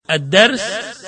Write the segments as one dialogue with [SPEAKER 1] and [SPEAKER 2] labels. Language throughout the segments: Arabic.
[SPEAKER 1] الدرس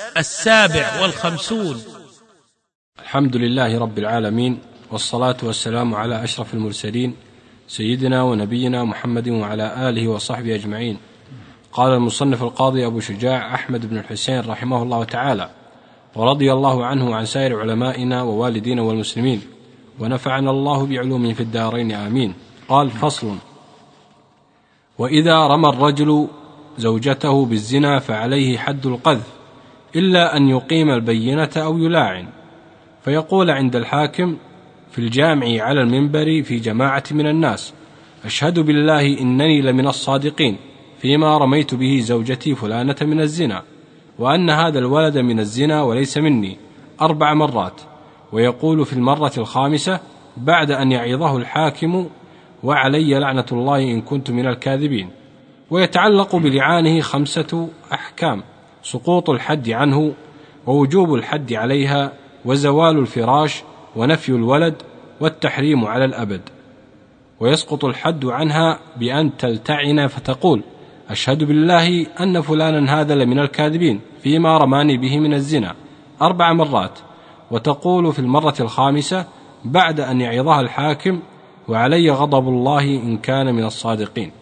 [SPEAKER 1] 57.
[SPEAKER 2] الحمد لله رب العالمين، والصلاة والسلام على أشرف المرسلين سيدنا ونبينا محمد وعلى آله وصحبه أجمعين. قال المصنف القاضي أبو شجاع أحمد بن الحسين رحمه الله تعالى: ورضي الله عنه وعن سائر علمائنا ووالدينا والمسلمين، ونفعنا الله بعلومه في الدارين آمين. قال: فصل: وإذا رمى الرجل زوجته بالزنا فعليه حد القذف، إلا أن يقيم البينة أو يلاعن، فيقول عند الحاكم في الجامع على المنبر في جماعة من الناس: أشهد بالله إنني لمن الصادقين فيما رميت به زوجتي فلانة من الزنا، وأن هذا الولد من الزنا وليس مني 4 مرات، ويقول في المرة الخامسة بعد أن يعظه الحاكم: وعلي لعنة الله إن كنت من الكاذبين. ويتعلق بلعانه 5 أحكام: سقوط الحد عنه، ووجوب الحد عليها، وزوال الفراش، ونفي الولد، والتحريم على الأبد. ويسقط الحد عنها بأن تلتعن فتقول: أشهد بالله أن فلانا هذا لمن الكاذبين فيما رماني به من الزنا 4 مرات، وتقول في المرة الخامسة بعد أن يعظها الحاكم: وعلي غضب الله إن كان من الصادقين.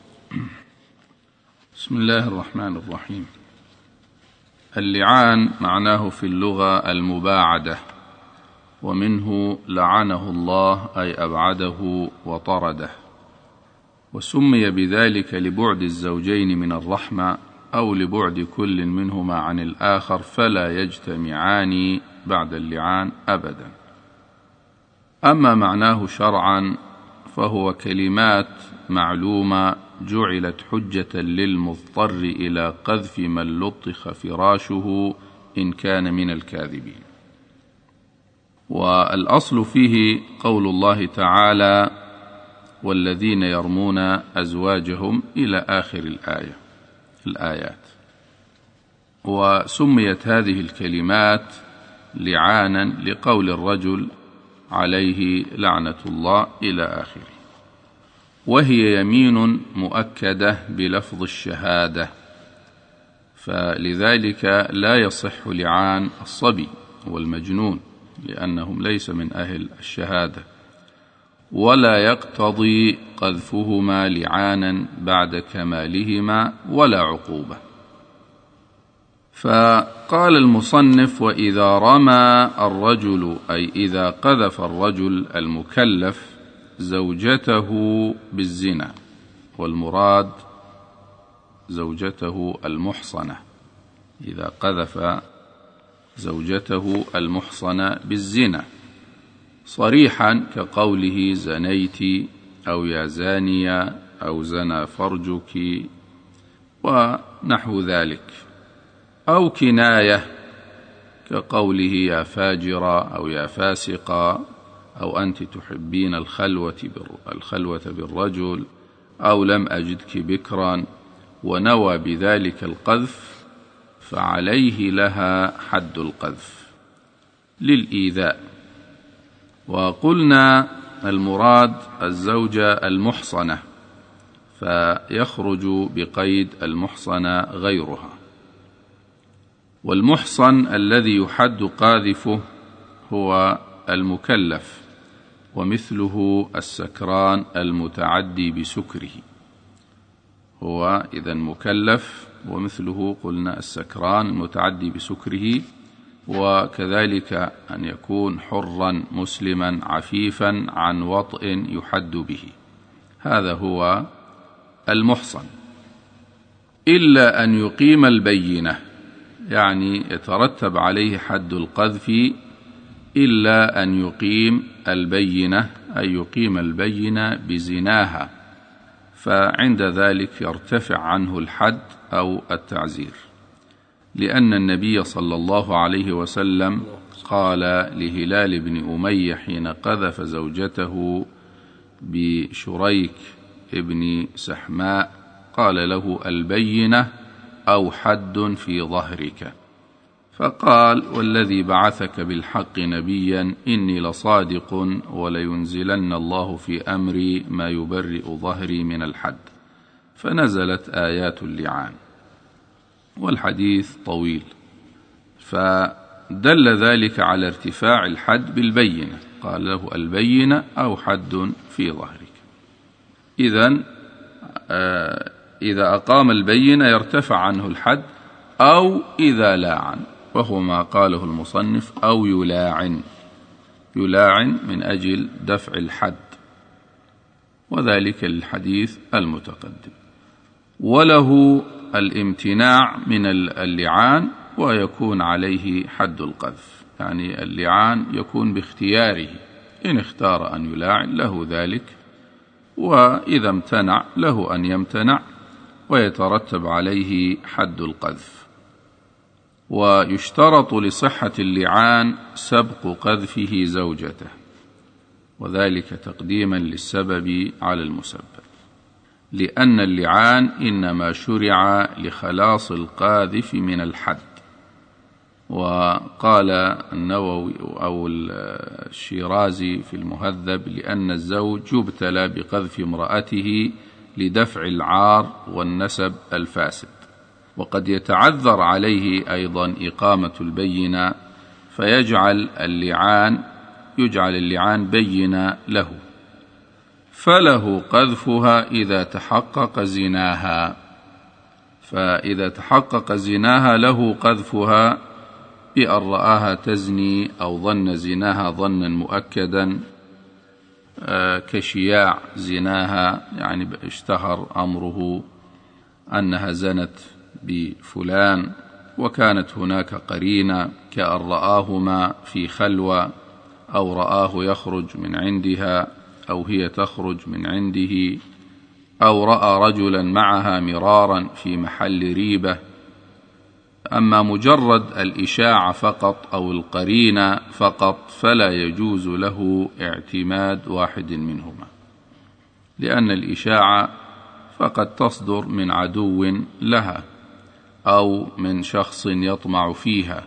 [SPEAKER 3] بسم الله الرحمن الرحيم. اللعان معناه في اللغة المباعدة، ومنه لعنه الله أي أبعده وطرده، وسمي بذلك لبعد الزوجين من الرحمة أو لبعد كل منهما عن الآخر، فلا يجتمعان بعد اللعان أبدا. أما معناه شرعا فهو كلمات معلومة جعلت حجة للمضطر إلى قذف من لطخ فراشه إن كان من الكاذبين. والأصل فيه قول الله تعالى: والذين يرمون أزواجهم إلى آخر الآيات. وسميت هذه الكلمات لعانا لقول الرجل عليه لعنة الله إلى آخره، وهي يمين مؤكدة بلفظ الشهادة، فلذلك لا يصح لعان الصبي والمجنون لأنهم ليس من أهل الشهادة، ولا يقتضي قذفهما لعانا بعد كمالهما ولا عقوبة. فقال المصنف: وإذا رمى الرجل، أي إذا قذف الرجل المكلف زوجته بالزنا، والمراد زوجته المحصنة، إذا قذف زوجته المحصنة بالزنا صريحا كقوله زنيت أو يا زانية أو زنى فرجك ونحو ذلك، أو كناية كقوله يا فاجرة أو يا فاسقة، أو أنت تحبين الخلوة بالرجل، أو لم أجدك بكرا، ونوى بذلك القذف، فعليه لها حد القذف للإيذاء. وقلنا المراد الزوجة المحصنة، فيخرج بقيد المحصنة غيرها. والمحصن الذي يحد قاذفه هو المكلف، ومثله السكران المتعدي بسكره، هو إذن مكلف، ومثله قلنا السكران المتعدي بسكره، وكذلك أن يكون حرا مسلما عفيفا عن وطء يحد به، هذا هو المحصن. إلا أن يقيم البينة، يعني يترتب عليه حد القذف إلا أن يقيم البينة، أي يقيم البينة بزناها، فعند ذلك يرتفع عنه الحد أو التعزير، لأن النبي صلى الله عليه وسلم قال لهلال بن أمية حين قذف زوجته بشريك ابن سحماء، قال له: البينة أو حد في ظهرك، فقال: والذي بعثك بالحق نبيا إني لصادق، ولينزلن الله في أمري ما يبرئ ظهري من الحد، فنزلت آيات اللعان. والحديث طويل، فدل ذلك على ارتفاع الحد بالبينة، قال له البينة أو حد في ظهرك. إذا أقام البينة يرتفع عنه الحد، أو إذا لاعن، وهو ما قاله المصنف، أو يلاعن من أجل دفع الحد، وذلك الحديث المتقدم. وله الامتناع من اللعان ويكون عليه حد القذف، يعني اللعان يكون باختياره، إن اختار أن يلاعن له ذلك، وإذا امتنع له أن يمتنع ويترتب عليه حد القذف. ويشترط لصحة اللعان سبق قذفه زوجته، وذلك تقديما للسبب على المسبب، لأن اللعان إنما شرع لخلاص القاذف من الحد. وقال النووي أو الشيرازي في المهذب: لأن الزوج يبتلى بقذف امرأته لدفع العار والنسب الفاسد، وقد يتعذر عليه أيضا إقامة البينة، فيجعل اللعان بينة له، فله قذفها إذا تحقق زناها. فإذا تحقق زناها له قذفها بأن رآها تزني أو ظن زناها ظنا مؤكدا، كشياع زناها، يعني اشتهر أمره أنها زنت بفلان، وكانت هناك قرينة كأن رآهما في خلوة، أو رآه يخرج من عندها أو هي تخرج من عنده، أو رأى رجلا معها مرارا في محل ريبة. أما مجرد الإشاعة فقط أو القرينة فقط فلا يجوز له اعتماد واحد منهما، لأن الإشاعة فقد تصدر من عدو لها أو من شخص يطمع فيها،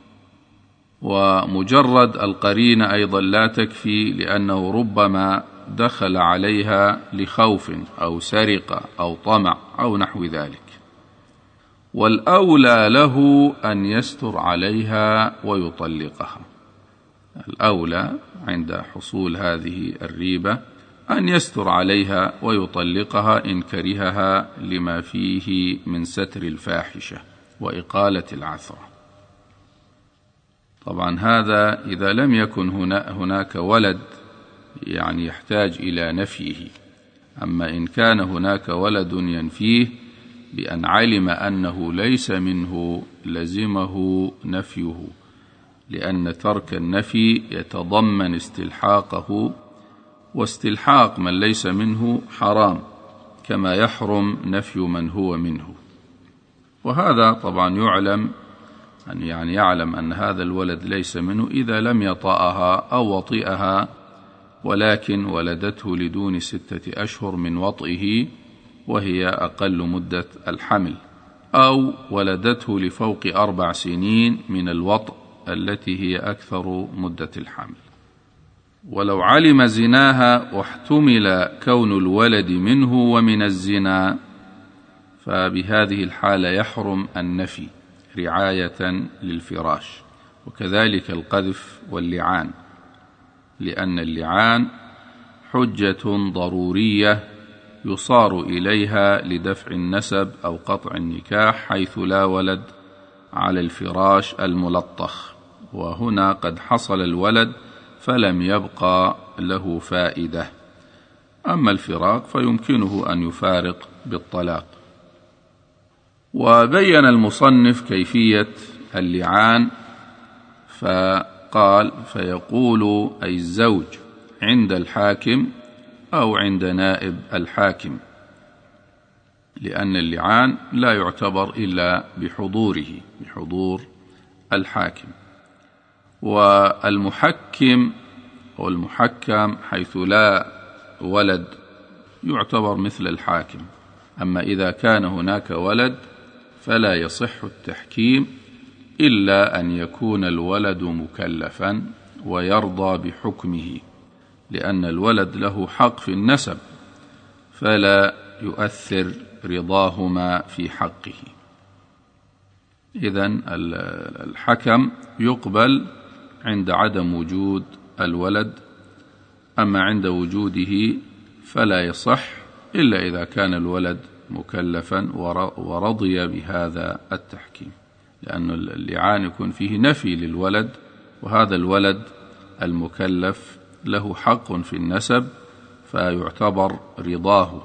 [SPEAKER 3] ومجرد القرينة أيضا لا تكفي، لأنه ربما دخل عليها لخوف أو سرقة أو طمع أو نحو ذلك. والأولى له أن يستر عليها ويطلقها، الأولى عند حصول هذه الريبة أن يستر عليها ويطلقها إن كرهها، لما فيه من ستر الفاحشة وإقالة العثرة. طبعا هذا إذا لم يكن هناك ولد، يعني يحتاج إلى نفيه. أما إن كان هناك ولد ينفيه بأن علم أنه ليس منه لزمه نفيه، لأن ترك النفي يتضمن استلحاقه، واستلحاق من ليس منه حرام، كما يحرم نفي من هو منه. وهذا طبعا يعلم أن هذا الولد ليس منه إذا لم يطأها أو وطئها، ولكن ولدته لدون 6 أشهر من وطئه وهي أقل مدة الحمل، أو ولدته لفوق 4 سنين من الوطء التي هي أكثر مدة الحمل. ولو علم زناها واحتمل كون الولد منه ومن الزنا، فبهذه الحالة يحرم النفي رعاية للفراش، وكذلك القذف واللعان، لأن اللعان حجة ضرورية يصار إليها لدفع النسب أو قطع النكاح، حيث لا ولد على الفراش الملطخ، وهنا قد حصل الولد فلم يبقى له فائدة. أما الفراق فيمكنه أن يفارق بالطلاق. وبين المصنف كيفية اللعان، فقال: فيقول أي الزوج عند الحاكم أو عند نائب الحاكم، لأن اللعان لا يعتبر إلا بحضور الحاكم. والمحكم أو المحكم حيث لا ولد يعتبر مثل الحاكم. أما إذا كان هناك ولد فلا يصح التحكيم إلا أن يكون الولد مكلفا ويرضى بحكمه، لأن الولد له حق في النسب، فلا يؤثر رضاهما في حقه. إذن الحكم يقبل عند عدم وجود الولد، أما عند وجوده فلا يصح إلا إذا كان الولد مكلفا ورضي بهذا التحكيم، لأن اللعان يكون فيه نفي للولد، وهذا الولد المكلف له حق في النسب فيعتبر رضاه.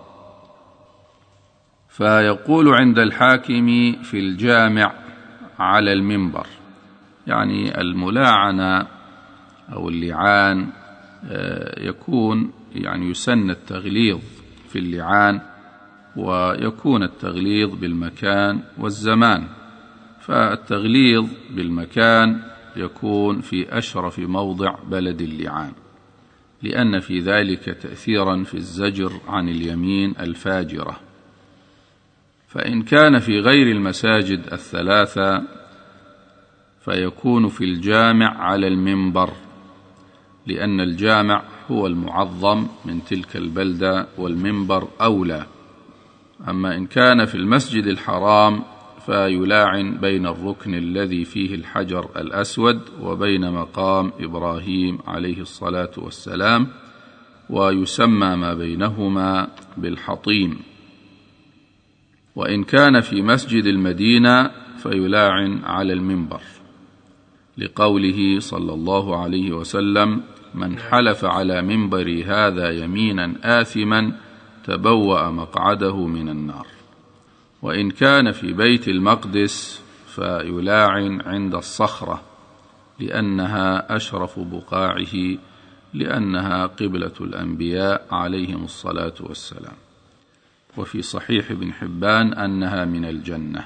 [SPEAKER 3] فيقول عند الحاكم في الجامع على المنبر، يعني الملاعنة أو اللعان يكون يعني يسن التغليظ في اللعان، ويكون التغليظ بالمكان والزمان. فالتغليظ بالمكان يكون في أشرف موضع بلد اللعان، لأن في ذلك تأثيرا في الزجر عن اليمين الفاجرة. فإن كان في غير المساجد الثلاثة فيكون في الجامع على المنبر، لأن الجامع هو المعظم من تلك البلدة والمنبر أولى. أما إن كان في المسجد الحرام فيلاعن بين الركن الذي فيه الحجر الأسود وبين مقام إبراهيم عليه الصلاة والسلام، ويسمى ما بينهما بالحطيم. وإن كان في مسجد المدينة فيلاعن على المنبر، لقوله صلى الله عليه وسلم: من حلف على منبري هذا يمينا آثما تبوأ مقعده من النار. وإن كان في بيت المقدس فيلاعن عند الصخرة، لأنها أشرف بقاعه، لأنها قبلة الأنبياء عليهم الصلاة والسلام. وفي صحيح ابن حبان أنها من الجنة.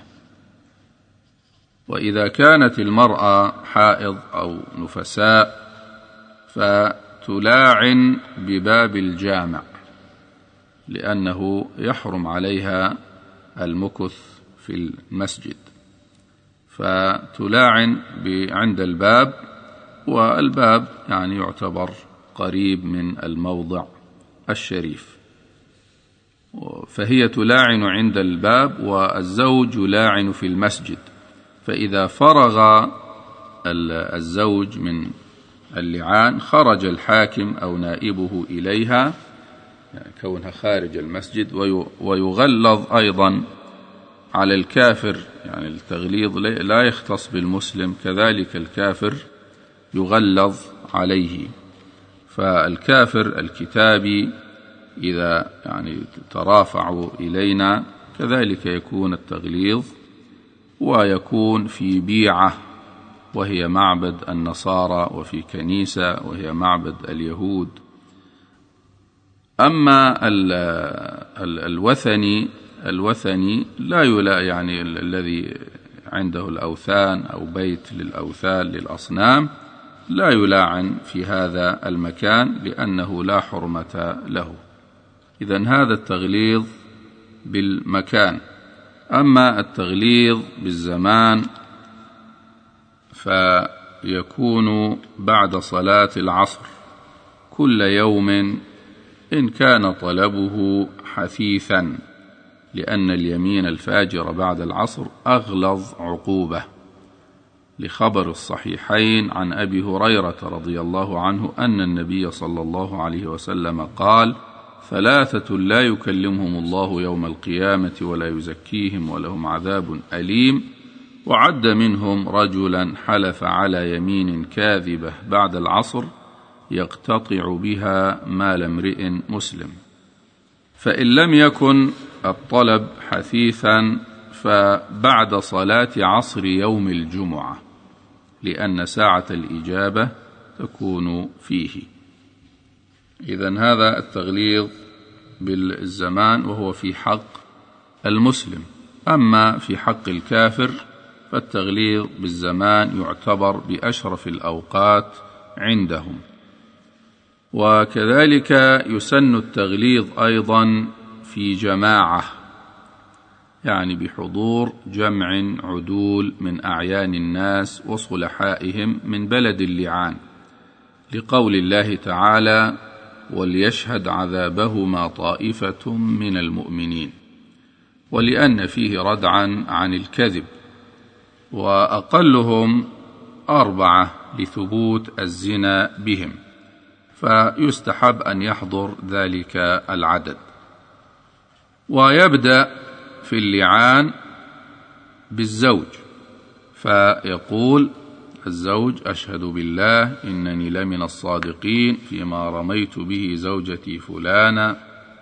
[SPEAKER 3] وإذا كانت المرأة حائض أو نفساء فتلاعن بباب الجامع، لأنه يحرم عليها المكث في المسجد، فتلاعن عند الباب، والباب يعني يعتبر قريب من الموضع الشريف، فهي تلاعن عند الباب، والزوج يلاعن في المسجد. فإذا فرغ الزوج من اللعان خرج الحاكم أو نائبه إليها، يعني كونها خارج المسجد، ويغلظ أيضا على الكافر، يعني التغليظ لا يختص بالمسلم، كذلك الكافر يغلظ عليه. فالكافر الكتابي إذا يعني ترافعوا إلينا كذلك يكون التغليظ، ويكون في بيعة وهي معبد النصارى، وفي كنيسة وهي معبد اليهود. أما الوثني لا يعني الذي عنده الأوثان أو بيت للأوثان للأصنام لا يلاعن في هذا المكان، لأنه لا حرمة له. إذن هذا التغليظ بالمكان. أما التغليظ بالزمان فيكون بعد صلاة العصر كل يوم إن كان طلبه حثيثا، لأن اليمين الفاجر بعد العصر أغلظ عقوبة، لخبر الصحيحين عن أبي هريرة رضي الله عنه أن النبي صلى الله عليه وسلم قال: ثلاثة لا يكلمهم الله يوم القيامة ولا يزكيهم ولهم عذاب أليم، وعد منهم رجلا حلف على يمين كاذبة بعد العصر يقتطع بها مال امرئ مسلم. فإن لم يكن الطلب حثيثا فبعد صلاة عصر يوم الجمعة، لأن ساعة الإجابة تكون فيه. إذن هذا التغليظ بالزمان وهو في حق المسلم. أما في حق الكافر فالتغليظ بالزمان يعتبر بأشرف الأوقات عندهم. وكذلك يسن التغليظ أيضا في جماعة، يعني بحضور جمع عدول من أعيان الناس وصلحائهم من بلد اللعان، لقول الله تعالى: وليشهد عذابهما طائفة من المؤمنين، ولأن فيه ردعا عن الكذب، وأقلهم 4 لثبوت الزنا بهم، فيستحب أن يحضر ذلك العدد. ويبدأ في اللعان بالزوج، فيقول الزوج: أشهد بالله إنني لمن الصادقين فيما رميت به زوجتي فلانة،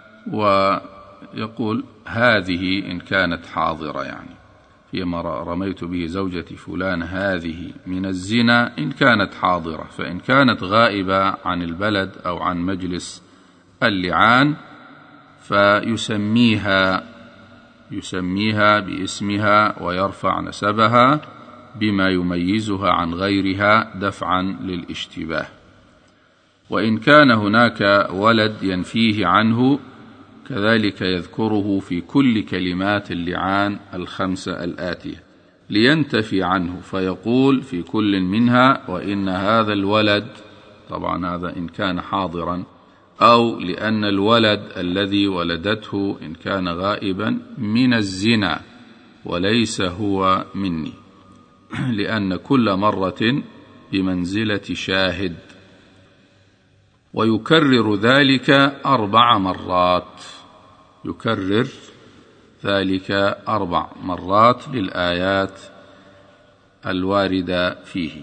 [SPEAKER 3] ويقول هذه إن كانت حاضرة، يعني فيما رميت به زوجتي فلانة هذه من الزنا إن كانت حاضرة، فإن كانت غائبة عن البلد أو عن مجلس اللعان فيسميها باسمها ويرفع نسبها بما يميزها عن غيرها دفعا للاشتباه. وإن كان هناك ولد ينفيه عنه كذلك يذكره في كل كلمات اللعان 5 الآتية لينتفي عنه، فيقول في كل منها: وإن هذا الولد، طبعا هذا إن كان حاضرا، أو لأن الولد الذي ولدته إن كان غائبا من الزنا وليس هو مني، لأن كل مرة بمنزلة شاهد. ويكرر ذلك 4 مرات، يكرر ذلك 4 مرات للآيات الواردة فيه.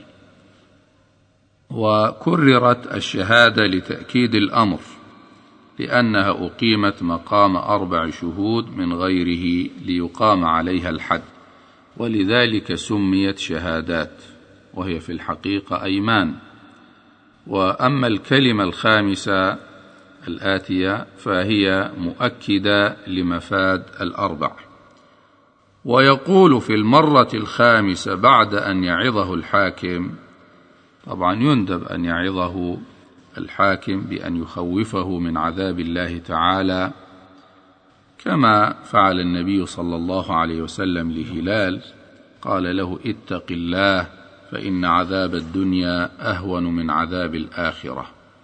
[SPEAKER 3] وكررت الشهادة لتأكيد الأمر، لأنها أقيمت مقام 4 شهود من غيره ليقام عليها الحد، ولذلك سميت شهادات، وهي في الحقيقة أيمان. وأما الكلمة 5 الآتية فهي مؤكدة لمفاد 4. ويقول في المرة 5 بعد أن يعظه الحاكم، طبعا يندب أن يعظه الحاكم بأن يخوفه من عذاب الله تعالى، كما فعل النبي صلى الله عليه وسلم لهلال، قال له: اتق الله فإن عذاب الدنيا أهون من عذاب الآخرة.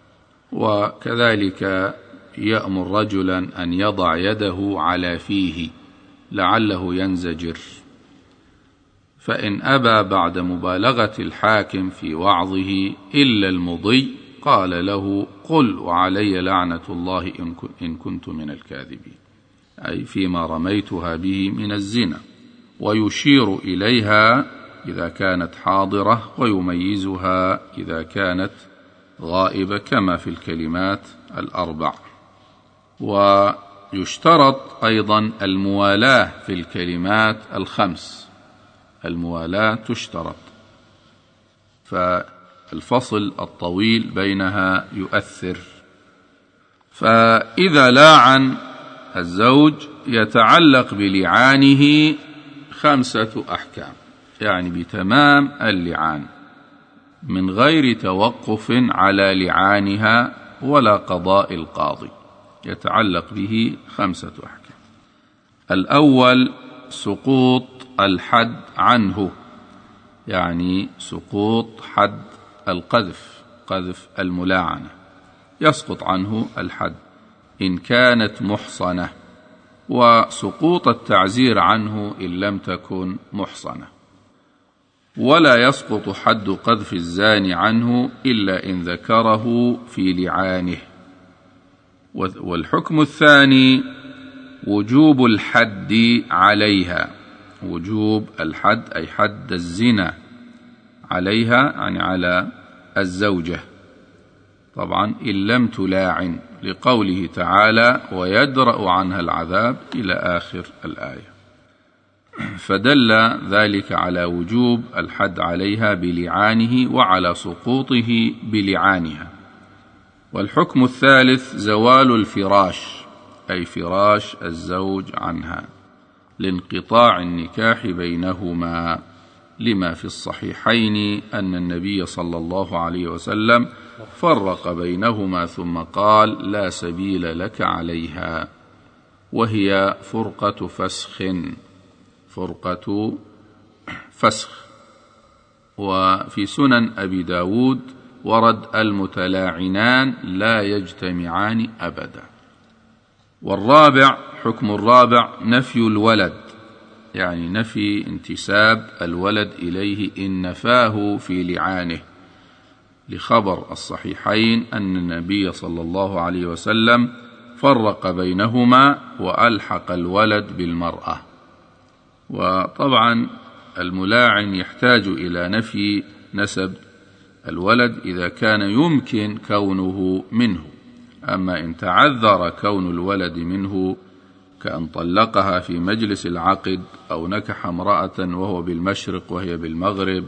[SPEAKER 3] وكذلك يأمر رجلا أن يضع يده على فيه لعله ينزجر، فإن أبى بعد مبالغة الحاكم في وعظه إلا المضي قال له: قل وعلي لعنة الله إن كنت من الكاذبين، أي فيما رميتها به من الزنا. ويشير إليها إذا كانت حاضرة، ويميزها إذا كانت غائبة، كما في الكلمات 4. ويشترط أيضا الموالاة في الكلمات 5، الموالاة تشترط، فالفصل الطويل بينها يؤثر. فإذا لاعن الزوج يتعلق بلعانه 5 أحكام، يعني بتمام اللعان من غير توقف على لعانها ولا قضاء القاضي، يتعلق به 5 أحكام. الأول سقوط الحد عنه، يعني سقوط حد القذف، قذف الملاعنة، يسقط عنه الحد إن كانت محصنة، وسقوط التعزير عنه إن لم تكن محصنة. ولا يسقط حد قذف الزاني عنه إلا إن ذكره في لعانه. والحكم الثاني وجوب الحد عليها، وجوب الحد أي حد الزنا عليها، يعني على الزوجة، طبعا إن لم تلاعن، لقوله تعالى: ويدرأ عنها العذاب إلى آخر الآية. فدل ذلك على وجوب الحد عليها بلعانه وعلى سقوطه بلعانها. والحكم الثالث زوال الفراش، أي فراش الزوج عنها، لانقطاع النكاح بينهما، لما في الصحيحين أن النبي صلى الله عليه وسلم فرق بينهما ثم قال: لا سبيل لك عليها، وهي فرقة فسخ، فرقة فسخ. وفي سنن أبي داود ورد: المتلاعنان لا يجتمعان أبدا. والرابع، حكم الرابع نفي الولد، يعني نفي انتساب الولد إليه إن نفاه في لعانه، لخبر الصحيحين أن النبي صلى الله عليه وسلم فرق بينهما وألحق الولد بالمرأة. وطبعا الملاعن يحتاج إلى نفي نسب الولد إذا كان يمكن كونه منه، أما إن تعذر كون الولد منه كأن طلقها في مجلس العقد أو نكح امرأة وهو بالمشرق وهي بالمغرب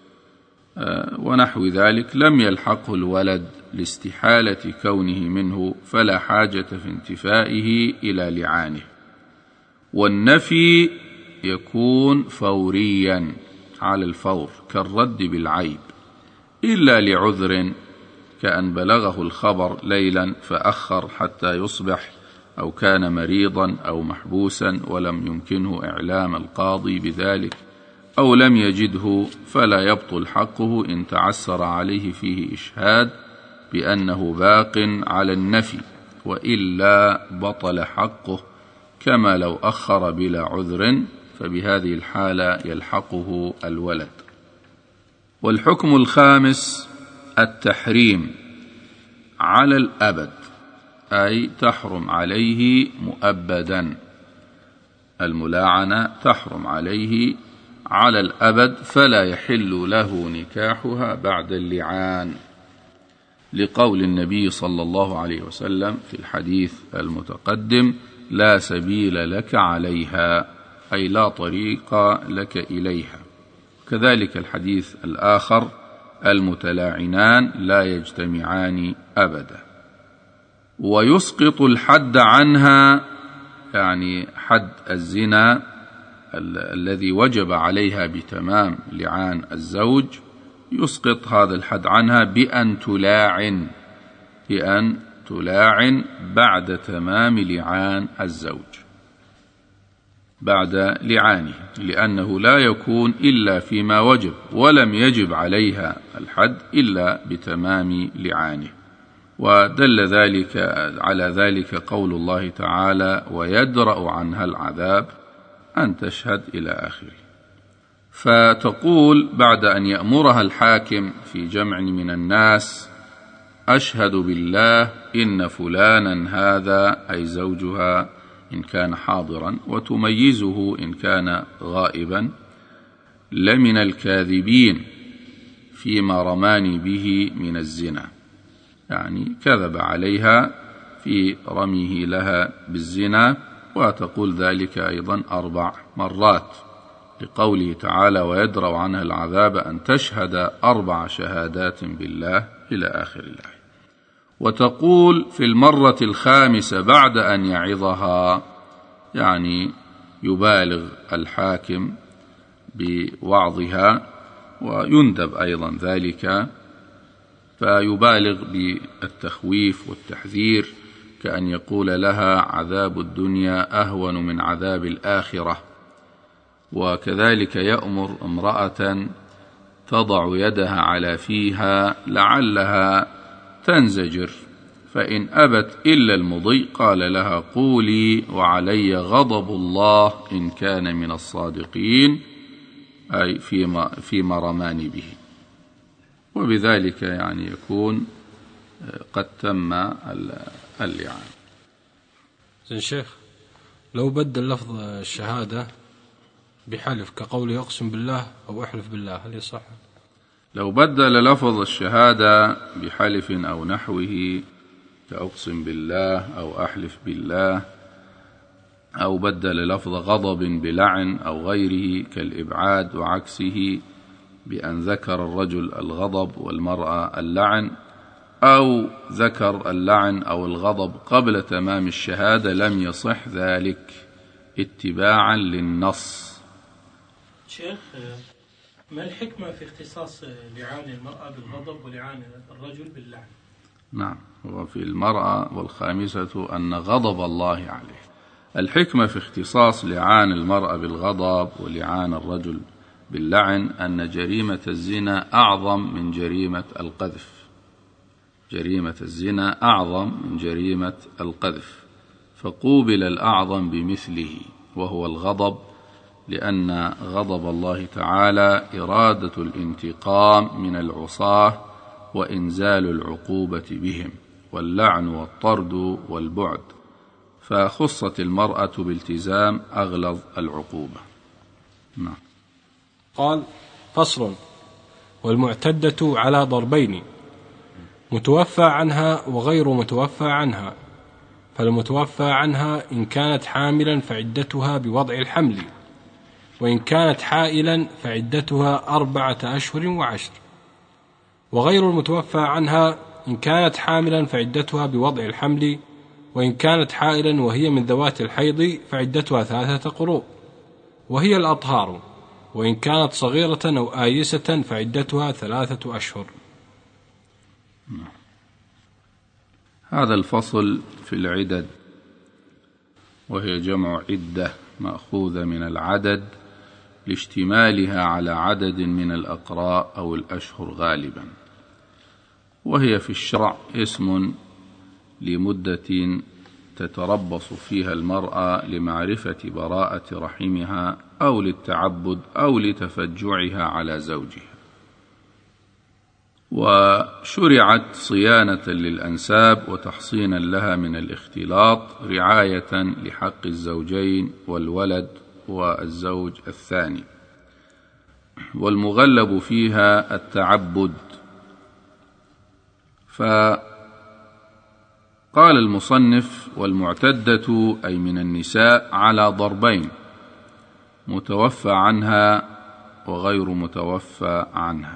[SPEAKER 3] ونحو ذلك، لم يلحقه الولد لاستحالة كونه منه، فلا حاجة في انتفائه إلى لعانه. والنفي يكون فوريا على الفور كالرد بالعيب، إلا لعذر كأن بلغه الخبر ليلا فأخر حتى يصبح، أو كان مريضا أو محبوسا ولم يمكنه إعلام القاضي بذلك، أو لم يجده، فلا يبطل حقه إن تعسر عليه فيه إشهاد بأنه باق على النفي، وإلا بطل حقه كما لو أخر بلا عذر، فبهذه الحالة يلحقه الولد. والحكم الخامس التحريم على الأبد، أي تحرم عليه مؤبدا، الملاعنة تحرم عليه على الأبد، فلا يحل له نكاحها بعد اللعان، لقول النبي صلى الله عليه وسلم في الحديث المتقدم: لا سبيل لك عليها، أي لا طريق لك إليها. كذلك الحديث الآخر: المتلاعنان لا يجتمعان أبدا. ويسقط الحد عنها، يعني حد الزنا الذي وجب عليها بتمام لعان الزوج، يسقط هذا الحد عنها بأن تلاعن بعد تمام لعان الزوج، بعد لعانه، لأنه لا يكون إلا فيما وجب، ولم يجب عليها الحد إلا بتمام لعانه. ودل ذلك على ذلك قول الله تعالى: ويدرأ عنها العذاب أن تشهد إلى آخره. فتقول بعد أن يأمرها الحاكم في جمع من الناس: أشهد بالله إن فلانا هذا، أي زوجها إن كان حاضرا، وتميزه إن كان غائبا، لمن الكاذبين فيما رماني به من الزنا، يعني كذب عليها في رميه لها بالزنا، وتقول ذلك أيضا 4 مرات، لقوله تعالى: ويدرأ عنها العذاب أن تشهد 4 شهادات بالله إلى آخر الآية. وتقول في المرة الخامسة بعد أن يعظها، يعني يبالغ الحاكم بوعظها، ويندب أيضا ذلك، فيبالغ بالتخويف والتحذير، كأن يقول لها: عذاب الدنيا أهون من عذاب الآخرة. وكذلك يأمر امرأة تضع يدها على فيها لعلها تنزجر، فإن أبت إلا المضي قال لها: قولي وعلي غضب الله إن كان من الصادقين، أي فيما رماني به. وبذلك يعني يكون قد تم اللعان.
[SPEAKER 2] زين شيخ، لو بدل لفظ الشهادة بحلف كقوله أقسم بالله أو أحلف بالله، هل يصح؟
[SPEAKER 3] لو بدل لفظ الشهادة بحلف أو نحوه كأقسم بالله أو أحلف بالله، أو بدل لفظ غضب بلعن أو غيره كالإبعاد وعكسه بأن ذكر الرجل الغضب والمرأة اللعن، أو ذكر اللعن أو الغضب قبل تمام الشهادة، لم يصح ذلك اتباعا للنص.
[SPEAKER 1] شيخ، ما الحكمة في اختصاص لعان المرأة بالغضب ولعان الرجل باللعن؟
[SPEAKER 3] نعم، وفي المرأة والخامسة أن غضب الله عليه. الحكمة في اختصاص لعان المرأة بالغضب ولعان الرجل باللعن أن جريمة الزنا أعظم من جريمة القذف، جريمة الزنا أعظم من جريمة القذف، فقوبل الأعظم بمثله وهو الغضب، لأن غضب الله تعالى إرادة الانتقام من العصاة وإنزال العقوبة بهم، واللعن والطرد والبعد، فخصت المرأة بالتزام أغلظ العقوبة. نعم.
[SPEAKER 2] قال: فصل. والمعتدة على ضربين: متوفى عنها وغير متوفى عنها. فالمتوفى عنها إن كانت حاملا فعدتها بوضع الحمل، وإن كانت حائلا فعدتها 4 أشهر و10. وغير المتوفى عنها إن كانت حاملا فعدتها بوضع الحمل، وإن كانت حائلا وهي من ذوات الحيض فعدتها 3 قروء وهي الأطهار، وإن كانت صغيرة أو آيسة فعدتها 3 أشهر.
[SPEAKER 3] هذا الفصل في العدد، وهي جمع عدة مأخوذة من العدد لاشتمالها على عدد من الأقراء أو الأشهر غالبا، وهي في الشرع اسم لمدة تتربص فيها المرأة لمعرفة براءة رحمها أو للتعبد أو لتفجعها على زوجها. وشرعت صيانة للأنساب وتحصينا لها من الاختلاط، رعاية لحق الزوجين والولد والزوج الثاني، والمغلب فيها التعبد. فقال المصنف: والمعتدة أي من النساء على ضربين: متوفى عنها وغير متوفى عنها.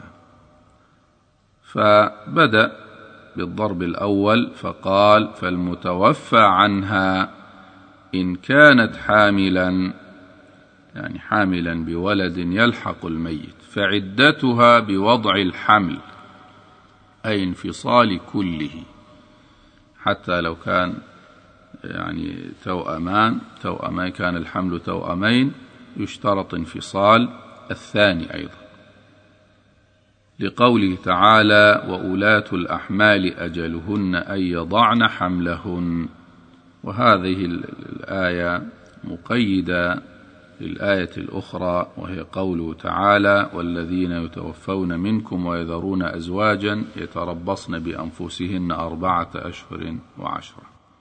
[SPEAKER 3] فبدأ بالضرب الأول فقال: فالمتوفى عنها إن كانت حاملا، يعني حاملا بولد يلحق الميت، فعدتها بوضع الحمل، أي انفصال كله، حتى لو كان يعني توأمان كان الحمل توأمين يشترط انفصال الثاني أيضا، لقوله تعالى: وأولاة الأحمال أجلهن أن يضعن حملهن. وهذه الآية مقيدة للآية الأخرى، وهي قوله تعالى: والذين يتوفون منكم ويذرون أزواجا يتربصن بأنفسهن 4 أشهر و10.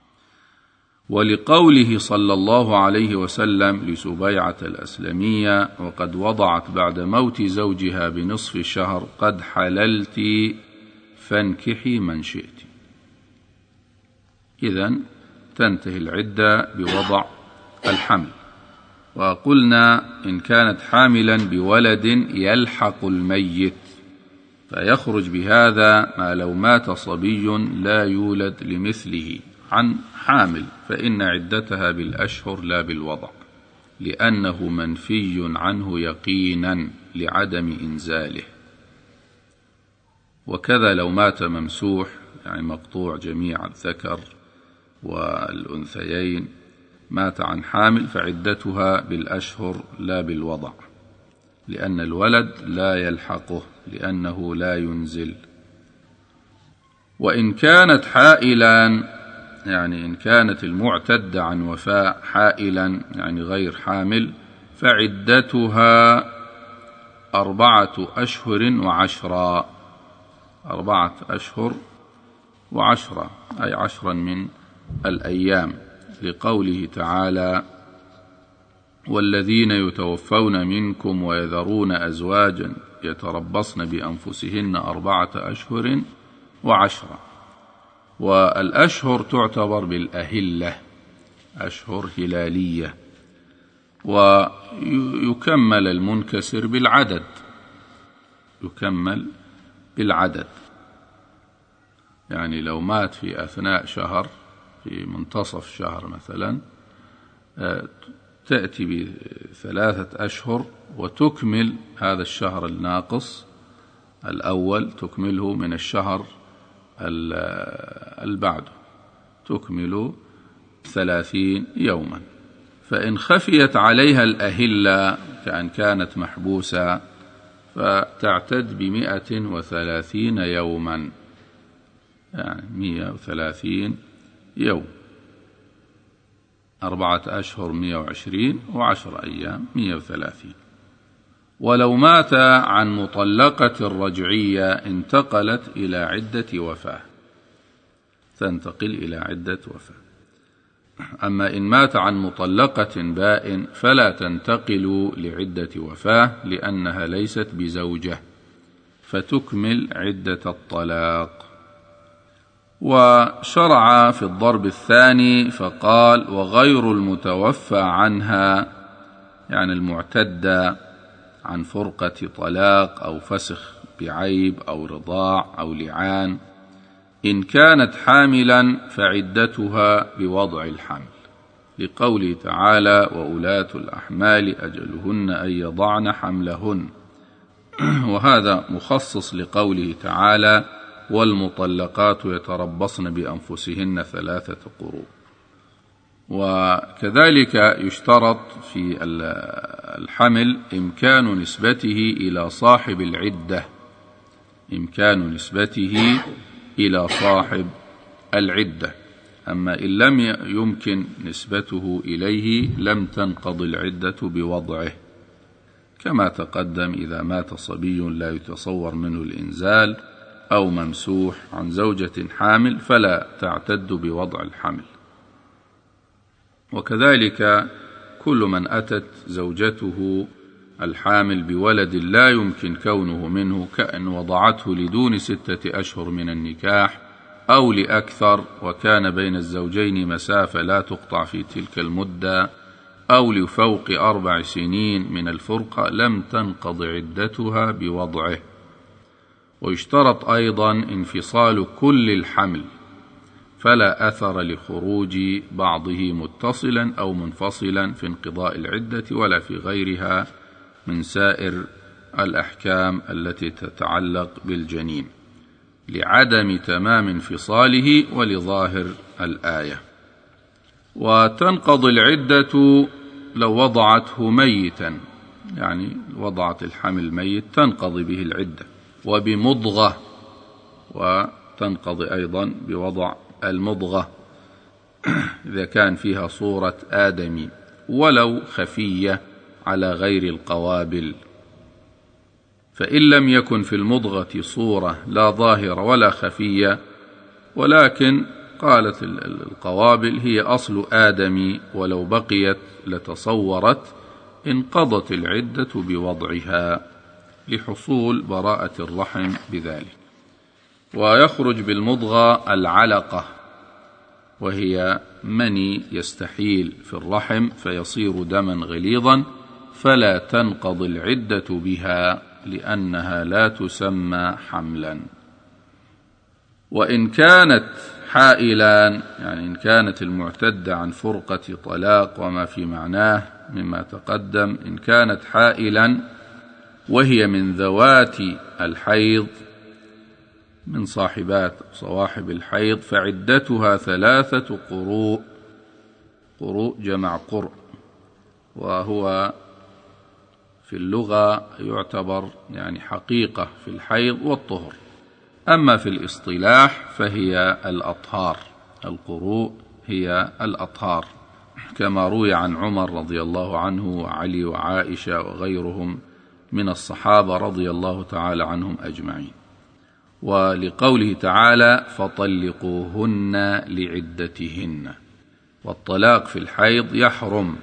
[SPEAKER 3] ولقوله صلى الله عليه وسلم لسبيعة الأسلمية: وقد وضعت بعد موت زوجها بنصف شهر قد حللت فانكحي من شئت. إذن تنتهي العدة بوضع الحمل. وقلنا إن كانت حاملا بولد يلحق الميت، فيخرج بهذا ما لو مات صبي لا يولد لمثله عن حامل، فإن عدتها بالأشهر لا بالوضع، لأنه منفي عنه يقينا لعدم إنزاله. وكذا لو مات ممسوح، يعني مقطوع جميع الذكر والأنثيين، مات عن حامل، فعدتها بالأشهر لا بالوضع، لأن الولد لا يلحقه لأنه لا ينزل. وإن كانت حائلا، يعني إن كانت المعتدة عن وفاء حائلا يعني غير حامل، فعدتها 4 أشهر و10. 4 أشهر و10 أي 10 من الأيام، لقوله تعالى: والذين يتوفون منكم ويذرون أزواجا يتربصن بأنفسهن 4 أشهر و10. والأشهر تعتبر بالأهلة، أشهر هلالية. ويكمل المنكسر بالعدد، يكمل بالعدد، يعني لو مات في أثناء شهر، في منتصف شهر مثلا، تأتي ب3 أشهر وتكمل هذا الشهر الناقص الأول، تكمله من الشهر البعد، تكمل 30 يوما. فإن خفيت عليها الأهلة كأن كانت محبوسة، فتعتد ب130 يوما، يعني 130 يوم. 4 أشهر 120 و10 أيام 130. ولو مات عن مطلقة رجعية انتقلت إلى عدة وفاة، تنتقل إلى عدة وفاة. أما إن مات عن مطلقة بائن فلا تنتقل لعدة وفاة لأنها ليست بزوجة، فتكمل عدة الطلاق. وشرع في الضرب الثاني فقال: وغير المتوفى عنها، يعني المعتدة عن فرقة طلاق أو فسخ بعيب أو رضاع أو لعان، إن كانت حاملا فعدتها بوضع الحمل، لقوله تعالى: وأولاة الأحمال أجلهن أن يضعن حملهن. وهذا مخصص لقوله تعالى: والمطلقات يتربصن بأنفسهن 3 قروء. وكذلك يشترط في الحمل إمكان نسبته إلى صاحب العدة، إمكان نسبته إلى صاحب العدة. أما إن لم يمكن نسبته إليه لم تنقضي العدة بوضعه، كما تقدم إذا مات صبي لا يتصور منه الإنزال أو ممسوح عن زوجة حامل فلا تعتد بوضع الحمل. وكذلك كل من أتت زوجته الحامل بولد لا يمكن كونه منه، كأن وضعته لدون 6 أشهر من النكاح أو لأكثر وكان بين الزوجين مسافة لا تقطع في تلك المدة، أو لفوق 4 سنين من الفرقة، لم تنقض عدتها بوضعه. ويشترط أيضا انفصال كل الحمل، فلا أثر لخروج بعضه متصلا أو منفصلا في انقضاء العدة ولا في غيرها من سائر الأحكام التي تتعلق بالجنين، لعدم تمام انفصاله ولظاهر الآية. وتنقضي العدة لو وضعته ميتا، يعني وضعت الحمل ميت تنقضي به العدة، وبمضغة، وتنقضي أيضا بوضع المضغة إذا كان فيها صورة آدمي، ولو خفية على غير القوابل. فإن لم يكن في المضغة صورة لا ظاهرة ولا خفية، ولكن قالت القوابل هي أصل آدمي ولو بقيت لتصورت، انقضت العدة بوضعها لحصول براءة الرحم بذلك. ويخرج بالمضغة العلقة، وهي مني يستحيل في الرحم فيصير دما غليظا، فلا تنقضي العدة بها لأنها لا تسمى حملا. وإن كانت حائلان، يعني إن كانت المعتدة عن فرقة طلاق وما في معناه مما تقدم، إن كانت حائلا وهي من ذوات الحيض من صواحب الحيض، فعدتها 3 قروء، قروء جمع قرء، وهو في اللغة يعتبر يعني حقيقة في الحيض والطهر. أما في الاصطلاح فهي الأطهار، القروء هي الأطهار، كما روي عن عمر رضي الله عنه وعلي وعائشة وغيرهم من الصحابة رضي الله تعالى عنهم أجمعين. ولقوله تعالى: فطلقوهن لعدتهن، والطلاق في الحيض يحرم،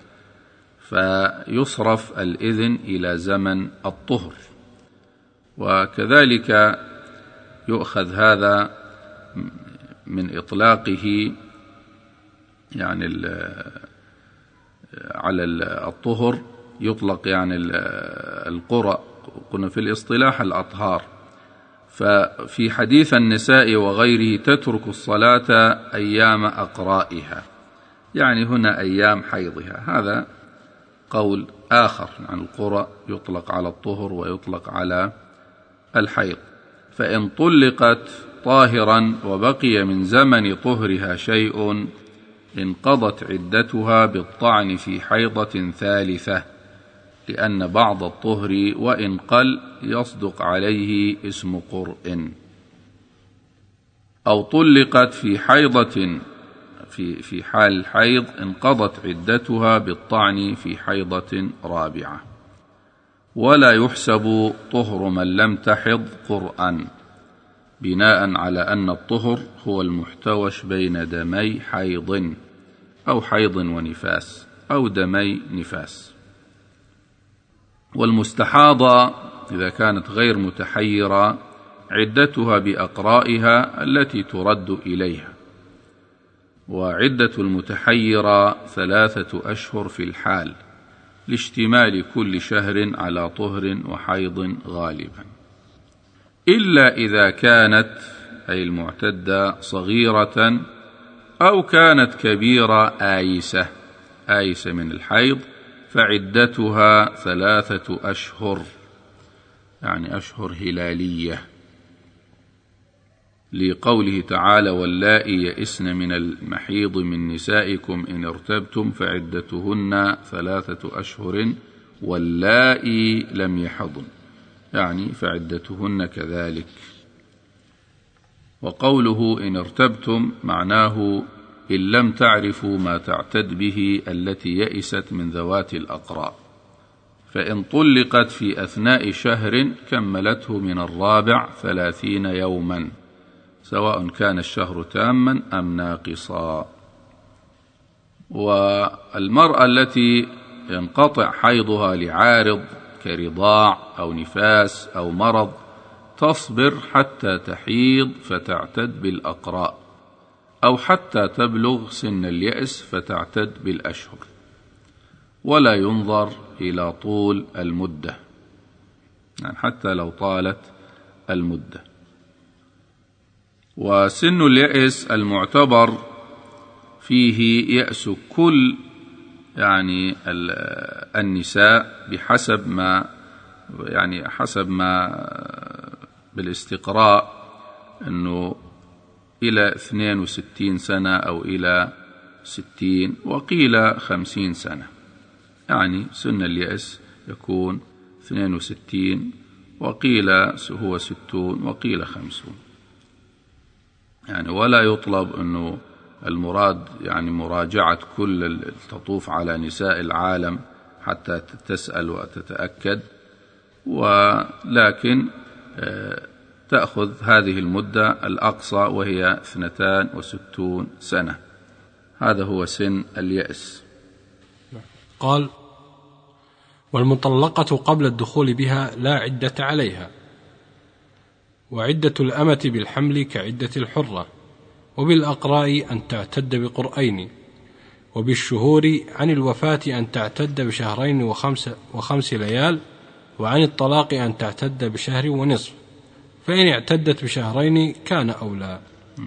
[SPEAKER 3] فيصرف الإذن إلى زمن الطهر. وكذلك يؤخذ هذا من إطلاقه يعني على الطهر، يطلق يعني القرى، قلنا في الاصطلاح الأطهار. ففي حديث النساء وغيره تترك الصلاة أيام أقرائها، يعني هنا أيام حيضها. هذا قول آخر عن القرى، يطلق على الطهر ويطلق على الحيض. فإن طلقت طاهرا وبقي من زمن طهرها شيء انقضت عدتها بالطعن في حيضة ثالثة، لأن بعض الطهر وإن قل يصدق عليه اسم قرء. أو طلقت في حيضة في حال الحيض انقضت عدتها بالطعن في حيضة رابعة. ولا يحسب طهر من لم تحض قرءا، بناء على أن الطهر هو المحتوش بين دمي حيض أو حيض ونفاس أو دمي نفاس. والمستحاضة إذا كانت غير متحيرة عدتها بأقرائها التي ترد إليها، وعدة المتحيرة 3 أشهر في الحال، لاشتمال كل شهر على طهر وحيض غالبا، إلا إذا كانت أي المعتدة صغيرة أو كانت كبيرة آيسة من الحيض، فعدتها 3 أشهر، يعني أشهر هلالية، لقوله تعالى: واللائي يئسن من المحيض من نسائكم إن ارتبتم فعدتهن 3 أشهر واللائي لم يحضن، يعني فعدتهن كذلك. وقوله إن ارتبتم معناه إن لم تعرفوا ما تعتد به التي يئست من ذوات الأقراء، فإن طلقت في أثناء شهر كملته من الرابع 30 يوما، سواء كان الشهر تاما أم ناقصا. والمرأة التي ينقطع حيضها لعارض كرضاع أو نفاس أو مرض تصبر حتى تحيض فتعتد بالأقراء، أو حتى تبلغ سن اليأس فتعتد بالأشهر، ولا ينظر إلى طول المدة، يعني حتى لو طالت المدة. وسن اليأس المعتبر فيه يأس كل يعني النساء بحسب ما بالاستقراء أنه إلى 62 سنة أو إلى 60 وقيل 50 سنة، يعني سن اليأس يكون 62 وقيل هو 60 وقيل 50، يعني ولا يطلب أنه المراد يعني مراجعة كل تطوف على نساء العالم حتى تسأل وتتأكد، ولكن تأخذ هذه المدة الأقصى وهي 62 سنة. هذا هو سن اليأس.
[SPEAKER 2] قال: والمطلقة قبل الدخول بها لا عدة عليها، وعدة الأمة بالحمل كعدة الحرة، وبالأقراء أن تعتد بقرئين، وبالشهور عن الوفاة أن تعتد بشهرين وخمس ليال، وعن الطلاق أن تعتد بشهر ونصف، فإن اعتدت بشهرين كان أولى.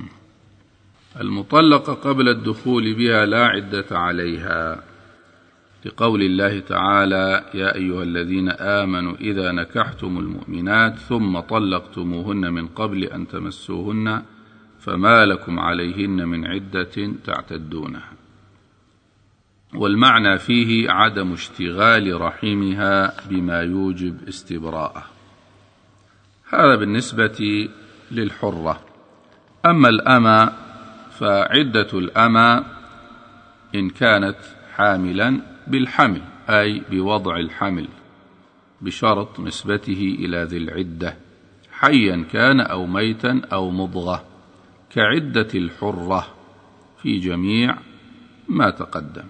[SPEAKER 3] المطلقة قبل الدخول بها لا عدة عليها، لقول الله تعالى: يا أيها الذين آمنوا إذا نكحتم المؤمنات ثم طلقتموهن من قبل أن تمسوهن فما لكم عليهن من عدة تعتدونها. والمعنى فيه عدم اشتغال رحمها بما يوجب استبراءه. هذا بالنسبة للحرة. أما الأمة فعدة الأمة إن كانت حاملا بالحمل، أي بوضع الحمل بشرط نسبته إلى ذي العدة، حيا كان أو ميتا أو مضغة، كعدة الحرة في جميع ما تقدم.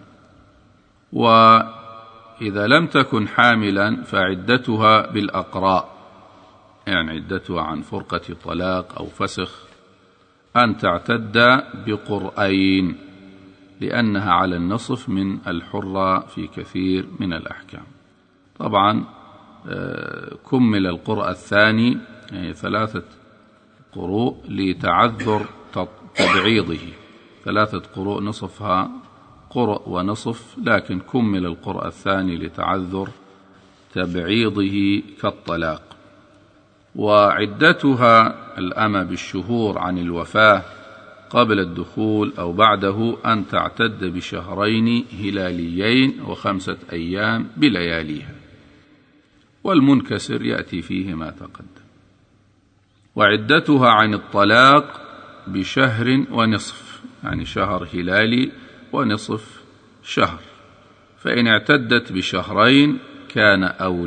[SPEAKER 3] وإذا لم تكن حاملا فعدتها بالأقراء، يعني عدتها عن فرقة طلاق أو فسخ، أن تعتد بقرئين، لأنها على النصف من الحرة في كثير من الأحكام. طبعا كمل القرء الثاني، يعني 3 قروء لتعذر تبعيضه، 3 قروء نصفها قرء ونصف، لكن كمل القرء الثاني لتعذر تبعيضه كالطلاق. وعدتها الأمة بالشهور عن الوفاة قبل الدخول أو بعده أن تعتد بشهرين هلاليين و5 أيام بلياليها، والمنكسر يأتي فيه ما تقدم. وعدتها عن الطلاق بشهر ونصف، يعني شهر هلالي ونصف شهر، فإن اعتدت بشهرين كان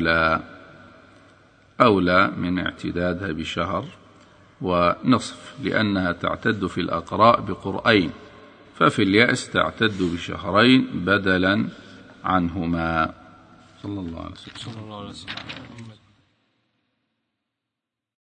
[SPEAKER 3] أولى من اعتدادها بشهر ونصف، لأنها تعتد في الأقراء بقرئين، ففي اليأس تعتد بشهرين بدلا عنهما. صلى الله عليه وسلم.